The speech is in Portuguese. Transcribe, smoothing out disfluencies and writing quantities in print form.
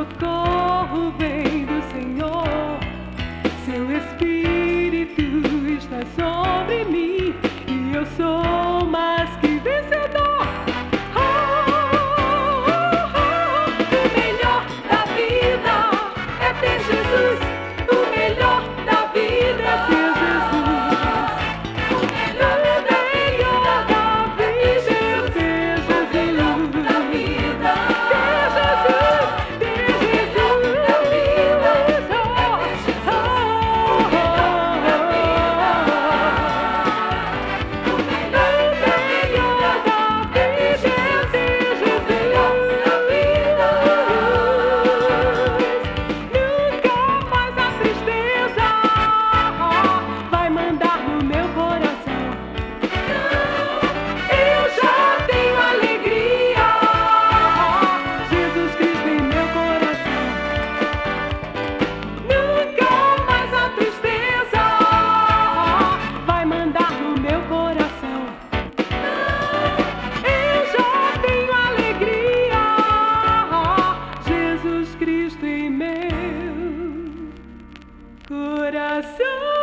socorro vem do Senhor. Seu Espírito está sobre mim e eu sou mais que vencedor. O melhor da vida é ter Jesus. O melhor da vida é ter Jesus. O melhor da vida é ter Jesus. O melhor da vida é ter Jesus. Cristo em meu coração.